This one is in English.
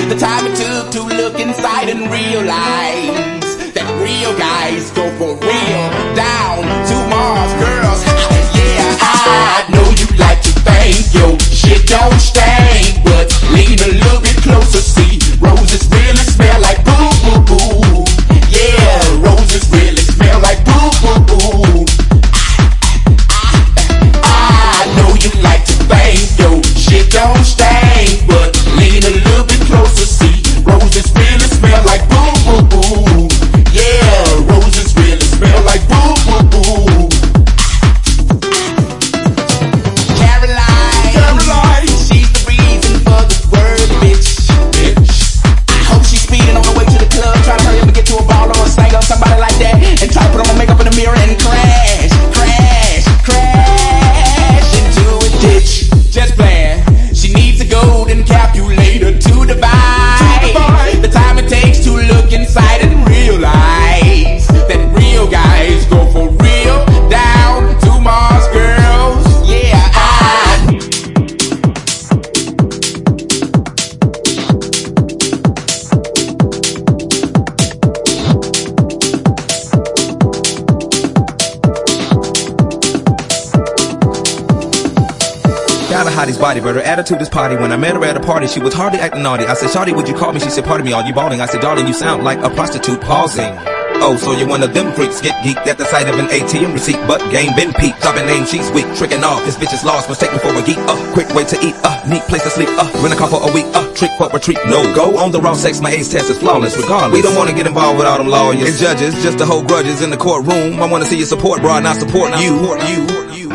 The time it took to look inside and realize that real guys go for real. Down to Mars, girls. Yeah, I know you like to think your shit don't stink, but lean a little bit closer, see roses really smell like boo boo boo. Yeah, roses really smell like boo boo boo. I know you like to think your shit don't stink, but lean a little bit closer, see roses really smell like boo boo boo. Yeah, roses really smell like boo boo boo. Caroline, she's the reason for the word bitch. I hope she's speeding on the way to the club, trying to hurry up and get to a ball or a singer or somebody like that, and try to put on my makeup in the mirror and crash into a ditch. Just playing. She needs a golden calculator to divide the time it takes to look inside and realize that real guys go for real. Down to Mars, girls. Yeah, Got a hottie's body, but her attitude is potty. When I met her at a party, she was hardly acting naughty. I said, "Shawty, would you call me?" She said, "Pardon me, are you balding?" I said, "Darling, you sound like a prostitute pausing." Oh, so you're one of them freaks, get geeked at the sight of an ATM receipt, but game been peaked. I've been named, she's weak, tricking off. This bitch is lost, mistake me for a geek. Quick way to eat, neat place to sleep. Rent a car for a week, trick for retreat. No go on the raw sex, my age test is flawless. Regardless, we don't want to get involved with all them lawyers and judges, just to hold grudges in the courtroom. I want to see you support, bro, not support you.